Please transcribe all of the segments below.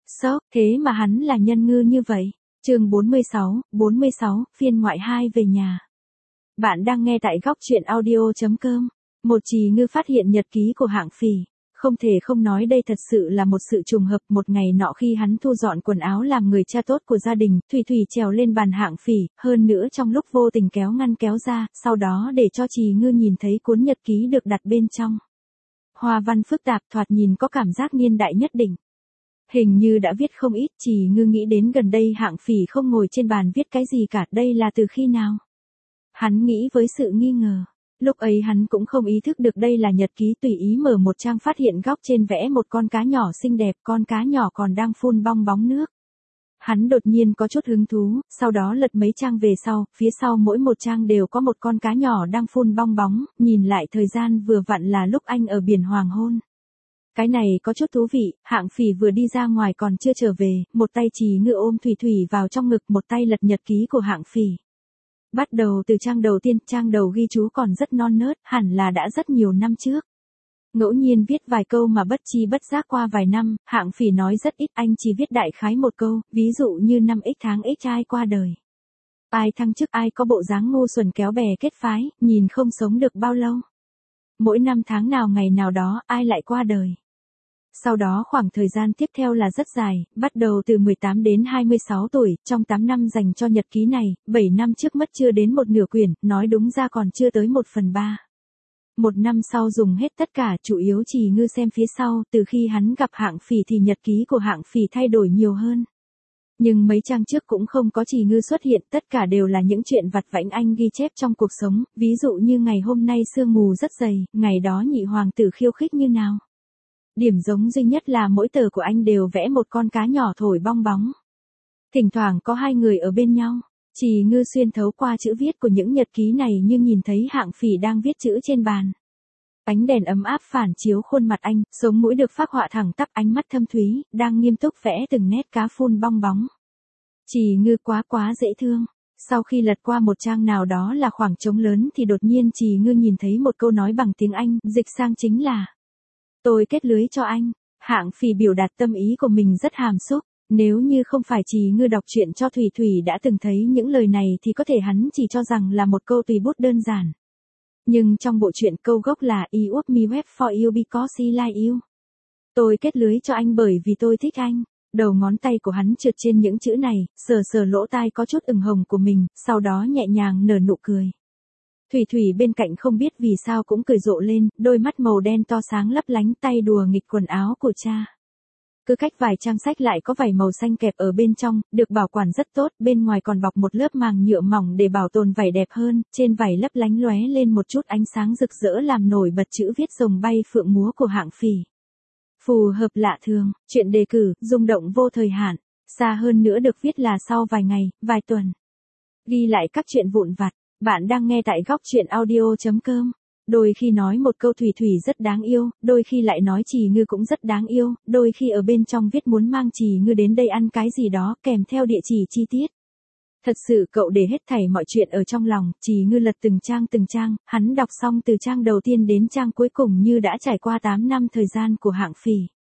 Sốc, thế mà hắn là Nhân Ngư như vậy. Chương 46, phiên ngoại 2 về nhà. Bạn đang nghe tại góc truyện audio.com. Một Trì Ngư phát hiện nhật ký của Hạng Phỉ. Không thể không nói đây thật sự là một sự trùng hợp. Một ngày nọ khi hắn thu dọn quần áo làm người cha tốt của gia đình, Thủy Thủy trèo lên bàn Hạng Phỉ, hơn nữa trong lúc vô tình kéo ngăn kéo ra, sau đó để cho Trì Ngư nhìn thấy cuốn nhật ký được đặt bên trong. Hoa văn phức tạp, thoạt nhìn có cảm giác niên đại nhất định. Hình như đã viết không ít. Trì Ngư nghĩ đến gần đây Hạng Phỉ không ngồi trên bàn viết cái gì cả, đây là từ khi nào? Hắn nghĩ với sự nghi ngờ. Lúc ấy hắn cũng không ý thức được đây là nhật ký, tùy ý mở một trang phát hiện góc trên vẽ một con cá nhỏ xinh đẹp, con cá nhỏ còn đang phun bong bóng nước. Hắn đột nhiên có chút hứng thú, sau đó lật mấy trang về sau, phía sau mỗi một trang đều có một con cá nhỏ đang phun bong bóng, nhìn lại thời gian vừa vặn là lúc anh ở biển hoàng hôn. Cái này có chút thú vị. Hạng Phỉ vừa đi ra ngoài còn chưa trở về, một tay Trì Ngư ôm Thủy Thủy vào trong ngực, một tay lật nhật ký của Hạng Phỉ. Bắt đầu từ trang đầu tiên, trang đầu ghi chú còn rất non nớt, hẳn là đã rất nhiều năm trước. Ngẫu nhiên viết vài câu mà bất chi bất giác qua vài năm, Hạng Phỉ nói rất ít, anh chỉ viết đại khái một câu, ví dụ như năm x tháng x ai qua đời. Ai thăng chức, ai có bộ dáng ngu xuẩn kéo bè kết phái, nhìn không sống được bao lâu. Mỗi năm tháng nào ngày nào đó, ai lại qua đời. Sau đó khoảng thời gian tiếp theo là rất dài, bắt đầu từ 18 đến 26 tuổi, trong 8 năm dành cho nhật ký này, 7 năm trước mất chưa đến một nửa quyển, nói đúng ra còn chưa tới 1/3. Một năm sau dùng hết tất cả, chủ yếu Trì Ngư xem phía sau, từ khi hắn gặp Hạng Phỉ thì nhật ký của Hạng Phỉ thay đổi nhiều hơn. Nhưng mấy trang trước cũng không có Trì Ngư xuất hiện, tất cả đều là những chuyện vặt vãnh anh ghi chép trong cuộc sống, ví dụ như ngày hôm nay sương mù rất dày, ngày đó nhị hoàng tử khiêu khích như nào. Điểm giống duy nhất là mỗi tờ của anh đều vẽ một con cá nhỏ thổi bong bóng. Thỉnh thoảng có hai người ở bên nhau. Trì Ngư xuyên thấu qua chữ viết của những nhật ký này nhưng nhìn thấy Hạng Phỉ đang viết chữ trên bàn. Ánh đèn ấm áp phản chiếu khuôn mặt anh, sống mũi được phác họa thẳng tắp, ánh mắt thâm thúy, đang nghiêm túc vẽ từng nét cá phun bong bóng. Trì Ngư quá dễ thương. Sau khi lật qua một trang nào đó là khoảng trống lớn thì đột nhiên Trì Ngư nhìn thấy một câu nói bằng tiếng Anh, dịch sang chính là: tôi kết lưới cho anh. Hạng Phỉ biểu đạt tâm ý của mình rất hàm xúc. Nếu như không phải Trì Ngư đọc truyện cho Thủy Thủy đã từng thấy những lời này thì có thể hắn chỉ cho rằng là một câu tùy bút đơn giản. Nhưng trong bộ truyện câu gốc là I úp me web for you because I like you. Tôi kết lưới cho anh bởi vì tôi thích anh. Đầu ngón tay của hắn trượt trên những chữ này, sờ lỗ tai có chút ửng hồng của mình, sau đó nhẹ nhàng nở nụ cười. Thủy Thủy bên cạnh không biết vì sao cũng cười rộ lên, đôi mắt màu đen to sáng lấp lánh, tay đùa nghịch quần áo của cha. Cứ cách vài trang sách lại có vải màu xanh kẹp ở bên trong, được bảo quản rất tốt, bên ngoài còn bọc một lớp màng nhựa mỏng để bảo tồn vải đẹp hơn, trên vải lấp lánh lóe lên một chút ánh sáng rực rỡ làm nổi bật chữ viết rồng bay phượng múa của Hạng Phỉ. Phù hợp lạ thường, chuyện đề cử, rung động vô thời hạn, xa hơn nữa được viết là sau vài ngày, vài tuần. Ghi lại các chuyện vụn vặt. Bạn đang nghe tại góc truyện audio.com. Đôi khi nói một câu Thủy Thủy rất đáng yêu, đôi khi lại nói Trì Ngư cũng rất đáng yêu, đôi khi ở bên trong viết muốn mang Trì Ngư đến đây ăn cái gì đó, kèm theo địa chỉ chi tiết. Thật sự cậu để hết thảy mọi chuyện ở trong lòng. Trì Ngư lật từng trang, hắn đọc xong từ trang đầu tiên đến trang cuối cùng như đã trải qua 8 năm thời gian của Hạng Phỉ.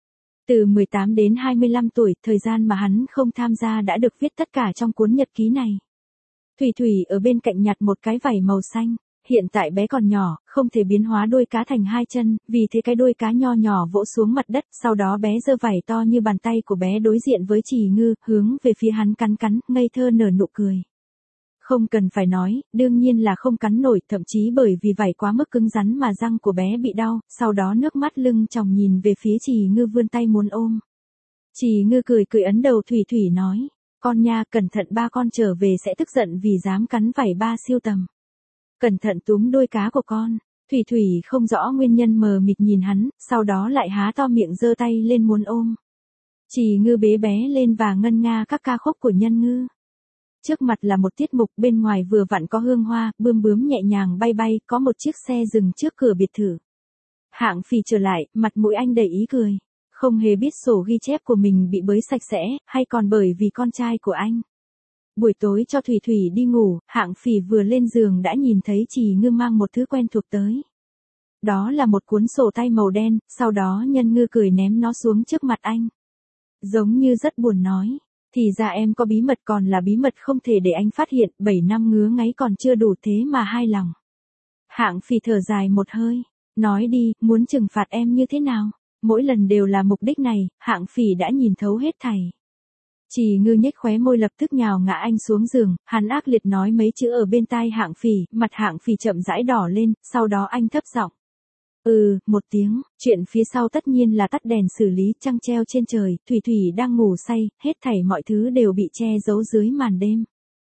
Từ 18 đến 25 tuổi, thời gian mà hắn không tham gia đã được viết tất cả trong cuốn nhật ký này. Thủy Thủy ở bên cạnh nhặt một cái vảy màu xanh, hiện tại bé còn nhỏ, không thể biến hóa đuôi cá thành 2 chân, vì thế cái đuôi cá nho nhỏ vỗ xuống mặt đất, sau đó bé giơ vảy to như bàn tay của bé đối diện với Trì Ngư, hướng về phía hắn cắn, ngây thơ nở nụ cười. Không cần phải nói, đương nhiên là không cắn nổi, thậm chí bởi vì vảy quá mức cứng rắn mà răng của bé bị đau, sau đó nước mắt lưng tròng nhìn về phía Trì Ngư vươn tay muốn ôm. Trì Ngư cười ấn đầu Thủy Thủy nói: con nha, cẩn thận ba con trở về sẽ tức giận vì dám cắn vảy ba siêu tầm. Cẩn thận túm đuôi cá của con. Thủy Thủy không rõ nguyên nhân mờ mịt nhìn hắn, sau đó lại há to miệng giơ tay lên muốn ôm. Trì Ngư bế bé lên và ngân nga các ca khúc của Nhân Ngư. Trước mặt là một tiết mục, bên ngoài vừa vặn có hương hoa, bươm bướm nhẹ nhàng bay, có một chiếc xe dừng trước cửa biệt thự. Hạng Phỉ trở lại, mặt mũi anh đầy ý cười. Không hề biết sổ ghi chép của mình bị bới sạch sẽ, hay còn bởi vì con trai của anh. Buổi tối cho Thủy Thủy đi ngủ, Hạng Phỉ vừa lên giường đã nhìn thấy Trì Ngư mang một thứ quen thuộc tới. Đó là một cuốn sổ tay màu đen, sau đó Nhân Ngư cười ném nó xuống trước mặt anh. Giống như rất buồn nói. Thì ra em có bí mật, còn là bí mật không thể để anh phát hiện, 7 năm ngứa ngáy còn chưa đủ thế mà hai lòng. Hạng Phỉ thở dài một hơi. Nói đi, muốn trừng phạt em như thế nào? Mỗi lần đều là mục đích này, Hạng Phỉ đã nhìn thấu hết thảy. Trì Ngư nhếch khóe môi lập tức nhào ngã anh xuống giường, hắn ác liệt nói mấy chữ ở bên tai Hạng Phỉ, mặt Hạng Phỉ chậm rãi đỏ lên, sau đó anh thấp giọng. Một tiếng, chuyện phía sau tất nhiên là tắt đèn xử lý, trăng treo trên trời, Thủy Thủy đang ngủ say, hết thảy mọi thứ đều bị che giấu dưới màn đêm.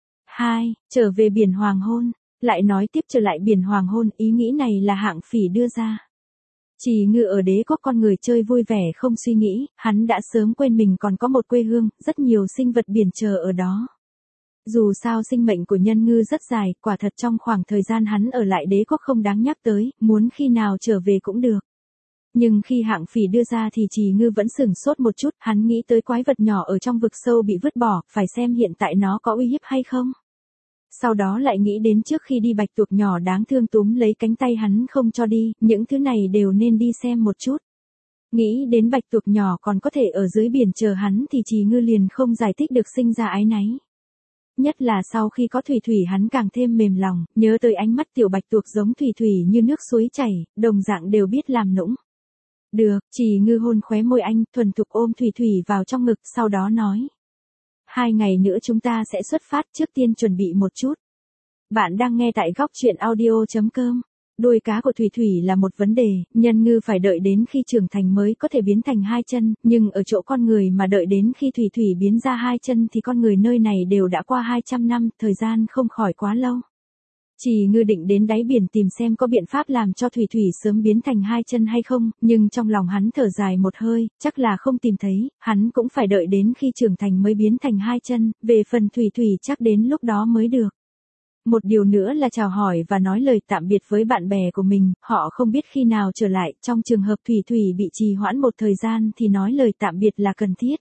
2. Trở về biển hoàng hôn, lại nói tiếp trở lại biển hoàng hôn, ý nghĩ này là Hạng Phỉ đưa ra. Trì Ngư ở đế quốc con người chơi vui vẻ không suy nghĩ, hắn đã sớm quên mình còn có một quê hương, rất nhiều sinh vật biển chờ ở đó. Dù sao sinh mệnh của nhân ngư rất dài, quả thật trong khoảng thời gian hắn ở lại đế quốc không đáng nhắc tới, muốn khi nào trở về cũng được. Nhưng khi Hạng Phỉ đưa ra thì Trì Ngư vẫn sửng sốt một chút, hắn nghĩ tới quái vật nhỏ ở trong vực sâu bị vứt bỏ, phải xem hiện tại nó có uy hiếp hay không. Sau đó lại nghĩ đến trước khi đi bạch tuộc nhỏ đáng thương túm lấy cánh tay hắn không cho đi, những thứ này đều nên đi xem một chút. Nghĩ đến bạch tuộc nhỏ còn có thể ở dưới biển chờ hắn thì Trì Ngư liền không giải thích được sinh ra ái náy. Nhất là sau khi có Thủy Thủy hắn càng thêm mềm lòng, nhớ tới ánh mắt tiểu bạch tuộc giống Thủy Thủy như nước suối chảy, đồng dạng đều biết làm nũng. Được, Trì Ngư hôn khóe môi anh, thuần thục ôm Thủy Thủy vào trong ngực, sau đó nói. 2 ngày nữa chúng ta sẽ xuất phát, trước tiên chuẩn bị một chút. Bạn đang nghe tại góc chuyện audio.com. Đuôi cá của Thủy Thủy là một vấn đề, nhân ngư phải đợi đến khi trưởng thành mới có thể biến thành 2 chân, nhưng ở chỗ con người mà đợi đến khi Thủy Thủy biến ra 2 chân thì con người nơi này đều đã qua 200 năm, thời gian không khỏi quá lâu. Trì Ngư định đến đáy biển tìm xem có biện pháp làm cho Thủy Thủy sớm biến thành 2 chân hay không, nhưng trong lòng hắn thở dài một hơi, chắc là không tìm thấy, hắn cũng phải đợi đến khi trưởng thành mới biến thành 2 chân, về phần Thủy Thủy chắc đến lúc đó mới được. Một điều nữa là chào hỏi và nói lời tạm biệt với bạn bè của mình, họ không biết khi nào trở lại, trong trường hợp Thủy Thủy bị trì hoãn một thời gian thì nói lời tạm biệt là cần thiết.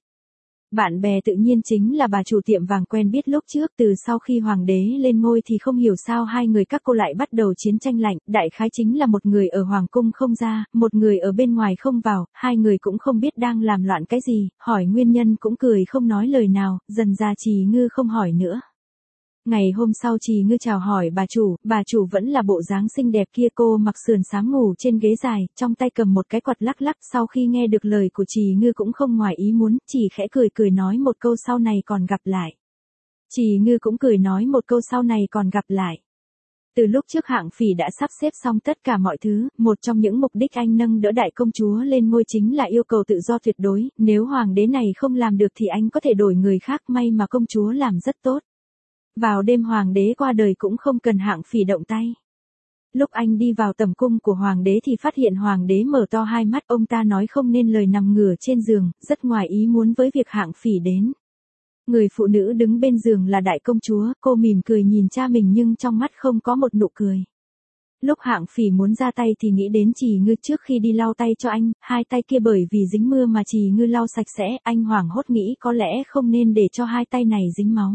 Bạn bè tự nhiên chính là bà chủ tiệm vàng quen biết lúc trước, từ sau khi hoàng đế lên ngôi thì không hiểu sao hai người các cô lại bắt đầu chiến tranh lạnh, đại khái chính là một người ở hoàng cung không ra, một người ở bên ngoài không vào, hai người cũng không biết đang làm loạn cái gì, hỏi nguyên nhân cũng cười không nói lời nào, dần ra Trì Ngư không hỏi nữa. Ngày hôm sau Trì Ngư chào hỏi bà chủ vẫn là bộ dáng xinh đẹp kia, cô mặc sườn xám ngủ trên ghế dài, trong tay cầm một cái quạt lắc lắc, sau khi nghe được lời của Trì Ngư cũng không ngoài ý muốn, chỉ khẽ cười nói một câu sau này còn gặp lại. Trì Ngư cũng cười nói một câu sau này còn gặp lại. Từ lúc trước Hạng Phỉ đã sắp xếp xong tất cả mọi thứ, một trong những mục đích anh nâng đỡ đại công chúa lên ngôi chính là yêu cầu tự do tuyệt đối, nếu hoàng đế này không làm được thì anh có thể đổi người khác, may mà công chúa làm rất tốt. Vào đêm hoàng đế qua đời cũng không cần Hạng Phỉ động tay. Lúc anh đi vào tầm cung của hoàng đế thì phát hiện hoàng đế mở to hai mắt, ông ta nói không nên lời nằm ngửa trên giường, rất ngoài ý muốn với việc Hạng Phỉ đến. Người phụ nữ đứng bên giường là đại công chúa, cô mỉm cười nhìn cha mình nhưng trong mắt không có một nụ cười. Lúc Hạng Phỉ muốn ra tay thì nghĩ đến Trì Ngư trước khi đi lau tay cho anh, hai tay kia bởi vì dính mưa mà Trì Ngư lau sạch sẽ, anh hoảng hốt nghĩ có lẽ không nên để cho hai tay này dính máu.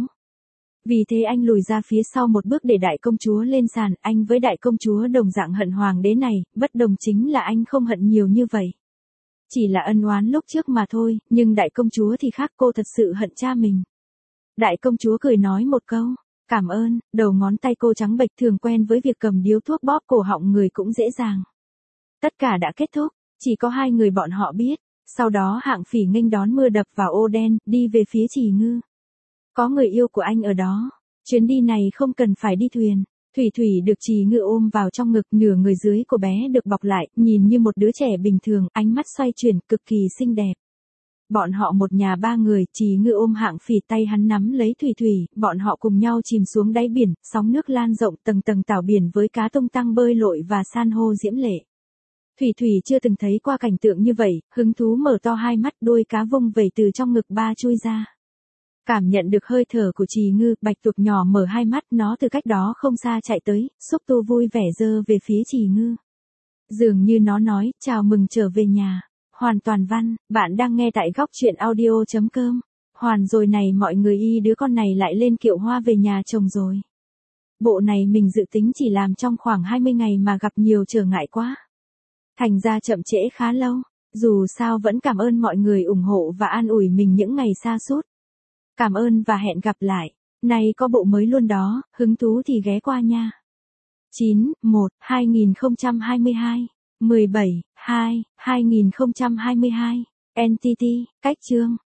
Vì thế anh lùi ra phía sau một bước để đại công chúa lên sàn, anh với đại công chúa đồng dạng hận hoàng đế này, bất đồng chính là anh không hận nhiều như vậy. Chỉ là ân oán lúc trước mà thôi, nhưng đại công chúa thì khác, cô thật sự hận cha mình. Đại công chúa cười nói một câu, cảm ơn, đầu ngón tay cô trắng bệch, thường quen với việc cầm điếu thuốc bóp cổ họng người cũng dễ dàng. Tất cả đã kết thúc, chỉ có hai người bọn họ biết, sau đó Hạng Phỉ nghênh đón mưa đập vào ô đen, đi về phía Trì Ngư. Có người yêu của anh ở đó, chuyến đi này không cần phải đi thuyền. Thủy Thủy được Trì Ngư ôm vào trong ngực, nửa người dưới của bé được bọc lại, nhìn như một đứa trẻ bình thường, ánh mắt xoay chuyển, cực kỳ xinh đẹp. Bọn họ một nhà ba người, Trì Ngư ôm Hạng Phỉ, tay hắn nắm lấy Thủy Thủy, bọn họ cùng nhau chìm xuống đáy biển, sóng nước lan rộng, tầng tầng tảo biển với cá tung tăng bơi lội và san hô diễm lệ. Thủy Thủy chưa từng thấy qua cảnh tượng như vậy, hứng thú mở to hai mắt, đuôi cá vung vẩy từ trong ngực ba chui ra. Cảm nhận được hơi thở của Trì Ngư, bạch tuộc nhỏ mở hai mắt, nó từ cách đó không xa chạy tới, xúc tu vui vẻ giơ về phía Trì Ngư. Dường như nó nói, chào mừng trở về nhà. Hoàn toàn văn, bạn đang nghe tại góc chuyện audio.com. Hoàn rồi này mọi người, đứa con này lại lên kiệu hoa về nhà chồng rồi. Bộ này mình dự tính chỉ làm trong khoảng 20 ngày mà gặp nhiều trở ngại quá. Thành ra chậm trễ khá lâu. Dù sao vẫn cảm ơn mọi người ủng hộ và an ủi mình những ngày xa sút. Cảm ơn và hẹn gặp lại. Này có bộ mới luôn đó, hứng thú thì ghé qua nha. 9/1/2022 17/2/2022 Entity, cách chương